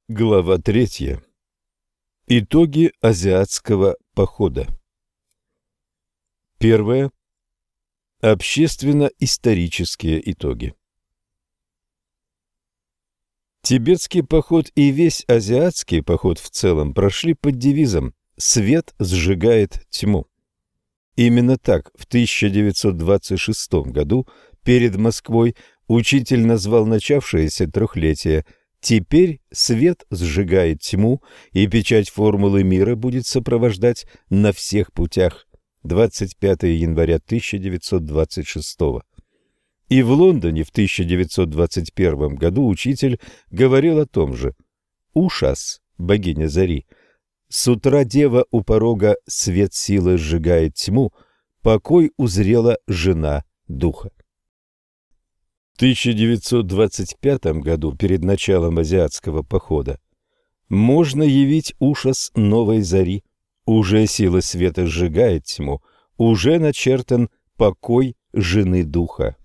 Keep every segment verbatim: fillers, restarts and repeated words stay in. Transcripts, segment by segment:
Глава третья. Итоги азиатского похода. Первое. Общественно-исторические итоги. Тибетский поход и весь азиатский поход в целом прошли под девизом «Свет сжигает тьму». Именно так в тысяча девятьсот двадцать шестом году перед Москвой учитель назвал начавшееся трехлетие «Теперь свет сжигает тьму, и печать формулы мира будет сопровождать на всех путях». двадцать пятого января тысяча девятьсот двадцать шестого. И в Лондоне в тысяча девятьсот двадцать первом году учитель говорил о том же. Ушас, богиня зари, с утра дева у порога, свет силы сжигает тьму, покой узрела жена духа. В тысяча девятьсот двадцать пятом году, перед началом азиатского похода, можно явить ушас новой зари. Уже сила света сжигает тьму, уже начертан покой жены духа.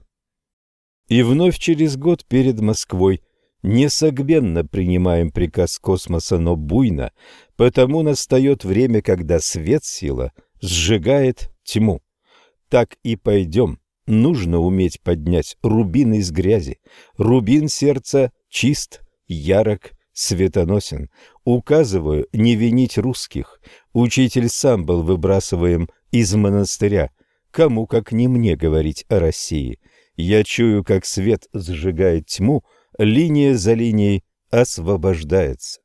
И вновь через год перед Москвой несогбенно принимаем приказ космоса, но буйно, потому настает время, когда свет-сила сжигает тьму. Так и пойдем. Нужно уметь поднять рубин из грязи. Рубин сердца чист, ярок, светоносен. Указываю не винить русских. Учитель сам был выбрасываем из монастыря. Кому, как не мне, говорить о России? Я чую, как свет сжигает тьму, линия за линией освобождается.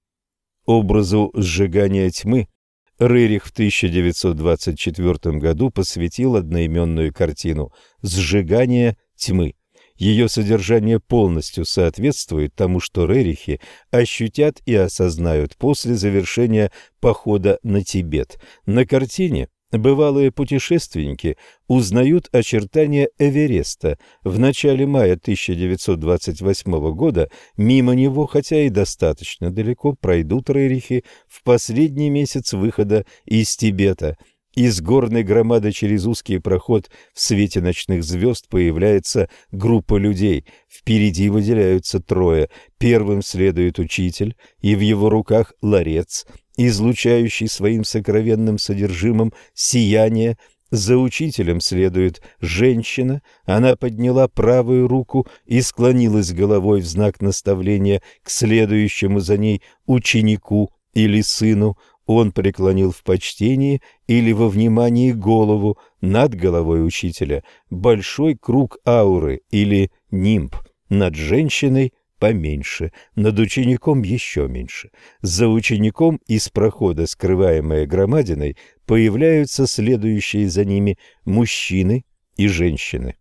Образу сжигания тьмы Рерих в тысяча девятьсот двадцать четвёртом году посвятил одноименную картину «Сжигание тьмы». Ее содержание полностью соответствует тому, что рерихи ощутят и осознают после завершения похода на Тибет. На картине бывалые путешественники узнают очертания Эвереста. В начале мая тысяча девятьсот двадцать восьмого года мимо него, хотя и достаточно далеко, пройдут рерихи в последний месяц выхода из Тибета. Из горной громады через узкий проход в свете ночных звезд появляется группа людей. Впереди выделяются трое. Первым следует учитель, и в его руках ларец, излучающий своим сокровенным содержимым сияние. За учителем следует женщина. Она подняла правую руку и склонилась головой в знак наставления к следующему за ней ученику или сыну. Он преклонил в почтении или во внимании голову. Над головой учителя большой круг ауры или нимб, над женщиной поменьше, над учеником еще меньше. За учеником из прохода, скрываемой громадиной, появляются следующие за ними мужчины и женщины.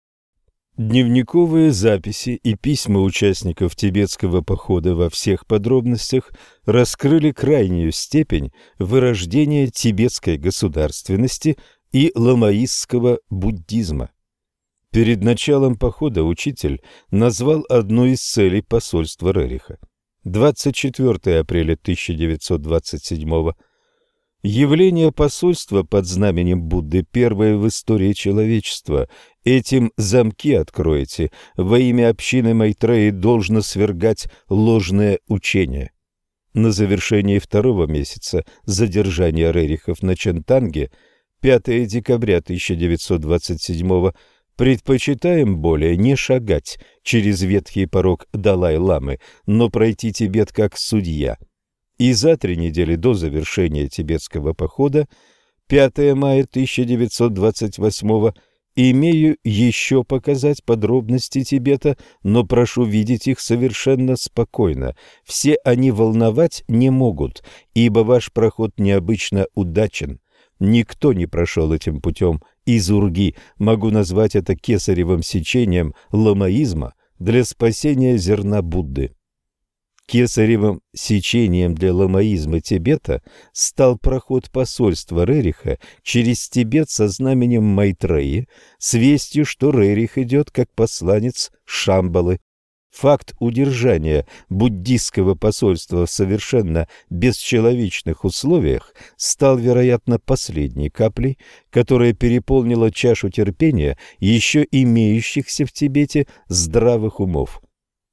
Дневниковые записи и письма участников тибетского похода во всех подробностях раскрыли крайнюю степень вырождения тибетской государственности и ламаистского буддизма. Перед началом похода учитель назвал одну из целей посольства Рериха. двадцать четвёртого апреля тысяча девятьсот двадцать седьмого. Явление посольства под знаменем Будды первое в истории человечества. Этим замки откроете. Во имя общины Майтреи должно свергать ложное учение. На завершении второго месяца задержания рерихов на Чантанге, пятого декабря тысяча девятьсот двадцать седьмого, предпочитаем более не шагать через ветхий порог Далай-ламы, но пройти Тибет как судья. И за три недели до завершения тибетского похода, пятого мая тысяча девятьсот двадцать восьмого, имею еще показать подробности Тибета, но прошу видеть их совершенно спокойно. Все они волновать не могут, ибо ваш проход необычно удачен. Никто не прошел этим путем из Урги. Могу назвать это кесаревым сечением ламаизма для спасения зерна Будды. Кесаревым сечением для ламаизма Тибета стал проход посольства Рериха через Тибет со знаменем Майтреи, с вестью, что Рерих идет как посланец Шамбалы. Факт удержания буддистского посольства в совершенно бесчеловечных условиях стал, вероятно, последней каплей, которая переполнила чашу терпения еще имеющихся в Тибете здравых умов.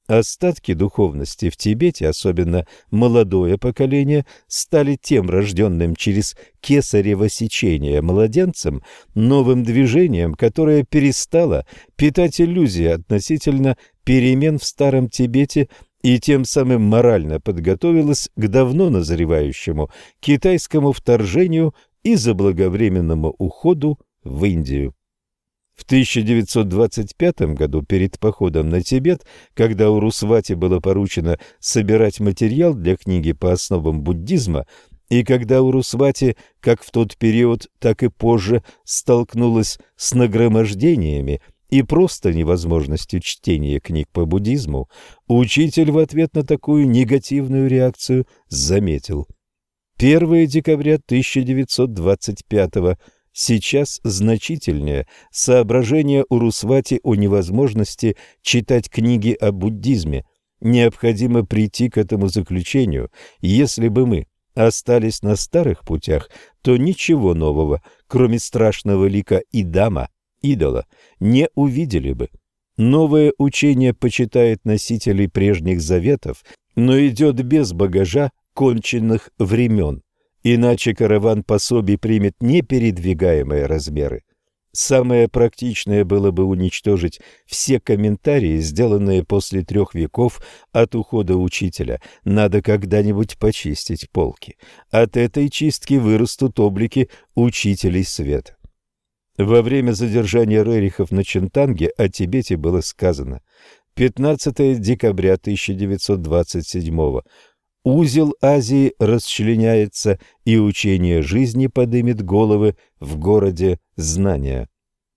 Остатки духовности в Тибете, особенно молодое поколение, стали тем рожденным через кесарево сечение младенцем новым движением, которое перестало питать иллюзии относительно перемен в Старом Тибете и тем самым морально подготовилось к давно назревающему китайскому вторжению и заблаговременному уходу в Индию. В тысяча девятьсот двадцать пятом году, перед походом на Тибет, когда Урусвати было поручено собирать материал для книги по основам буддизма, и когда Урусвати, как в тот период, так и позже, столкнулась с нагромождениями и просто невозможностью чтения книг по буддизму, учитель в ответ на такую негативную реакцию заметил: первое декабря тысяча девятьсот двадцать пятого. Сейчас значительнее соображение Урусвати о невозможности читать книги о буддизме. Необходимо прийти к этому заключению. Если бы мы остались на старых путях, то ничего нового, кроме страшного лика Идама, идола, не увидели бы. Новое учение почитает носителей прежних заветов, но идет без багажа конченных времен. Иначе караван пособий примет непередвигаемые размеры. Самое практичное было бы уничтожить все комментарии, сделанные после трех веков от ухода учителя. Надо когда-нибудь почистить полки. От этой чистки вырастут облики учителей света. Во время задержания рерихов на Чинтанге о Тибете было сказано: пятнадцатого декабря тысяча девятьсот двадцать седьмого. Узел Азии расчленяется, и учение жизни подымет головы в городе знания.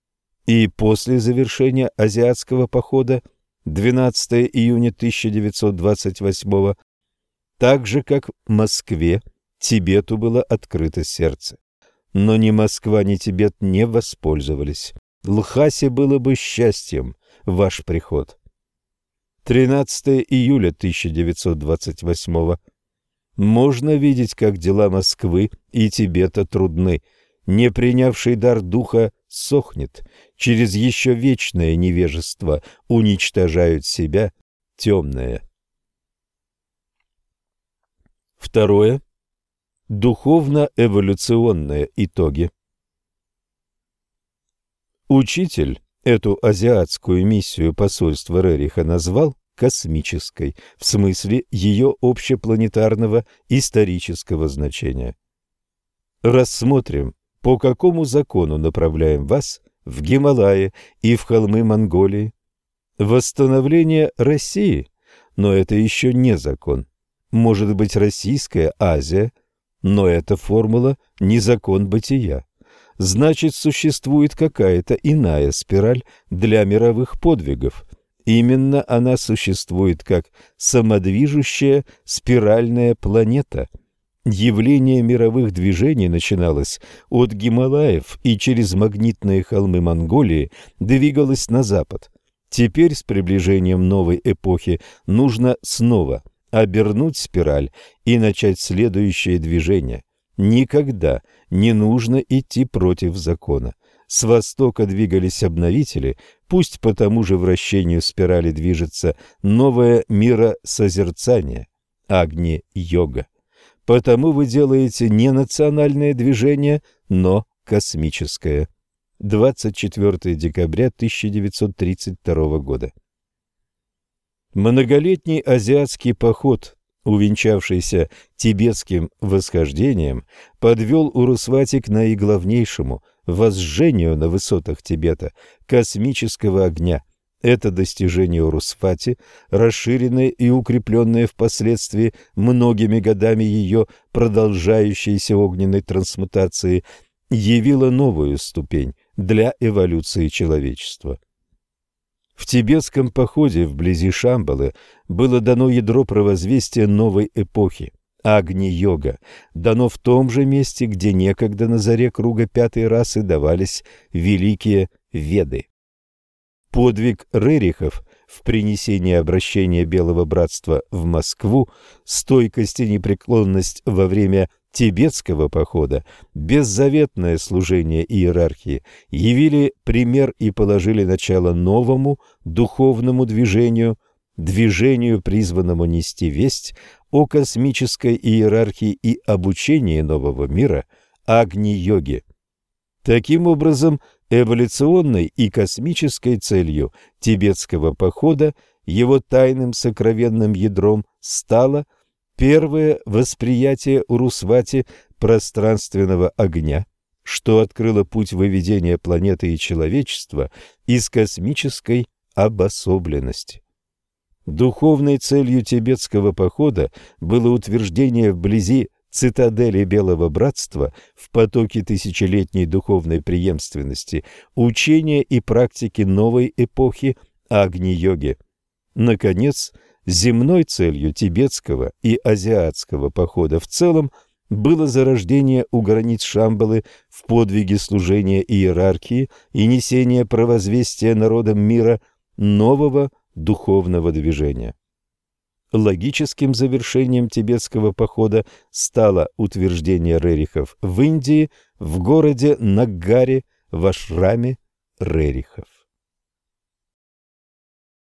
И после завершения азиатского похода двенадцатого июня тысяча девятьсот двадцать восьмого, так же, как в Москве, Тибету было открыто сердце. Но ни Москва, ни Тибет не воспользовались. Лхасе было бы счастьем ваш приход. тринадцатого июля тысяча девятьсот двадцать восьмого. Можно видеть, как дела Москвы и Тибета трудны. Не принявший дар духа сохнет. Через еще вечное невежество уничтожают себя темное. Второе. Духовно-эволюционные итоги. Учитель эту азиатскую миссию посольства Рериха назвал космической, в смысле ее общепланетарного исторического значения. Рассмотрим, по какому закону направляем вас в Гималаи и в холмы Монголии. Восстановление России, но это еще не закон. Может быть, Российская Азия, но эта формула не закон бытия. Значит, существует какая-то иная спираль для мировых подвигов. Именно она существует как самодвижущая спиральная планета. Явление мировых движений начиналось от Гималаев и через магнитные холмы Монголии двигалось на запад. Теперь с приближением новой эпохи нужно снова обернуть спираль и начать следующее движение. Никогда не нужно идти против закона. С востока двигались обновители, пусть по тому же вращению спирали движется новое миросозерцание, Агни-йога. Потому вы делаете не национальное движение, но космическое. двадцать четвёртого декабря тысяча девятьсот тридцать второго года. Многолетний азиатский поход, увенчавшийся тибетским восхождением, подвел Урусвати к наиглавнейшему возжжению на высотах Тибета космического огня. Это достижение Урусвати, расширенное и укрепленное впоследствии многими годами ее продолжающейся огненной трансмутации, явило новую ступень для эволюции человечества. В тибетском походе вблизи Шамбалы было дано ядро провозвестия новой эпохи – Агни-йога, дано в том же месте, где некогда на заре круга пятой расы давались великие Веды. Подвиг рерихов в принесении обращения Белого Братства в Москву, стойкость и непреклонность во время тибетского похода, беззаветное служение иерархии явили пример и положили начало новому духовному движению, движению, призванному нести весть о космической иерархии и обучении нового мира Агни-йоге. Таким образом, эволюционной и космической целью тибетского похода, его тайным сокровенным ядром, стало первое восприятие Урусвати пространственного огня, что открыло путь выведения планеты и человечества из космической обособленности. Духовной целью тибетского похода было утверждение вблизи цитадели Белого Братства в потоке тысячелетней духовной преемственности учения и практики новой эпохи Агни-йоги. Наконец, земной целью тибетского и азиатского похода в целом было зарождение у границ Шамбалы в подвиге служения иерархии и несения провозвестия народам мира нового духовного движения. Логическим завершением тибетского похода стало утверждение рерихов в Индии, в городе Наггаре, в ашраме рерихов.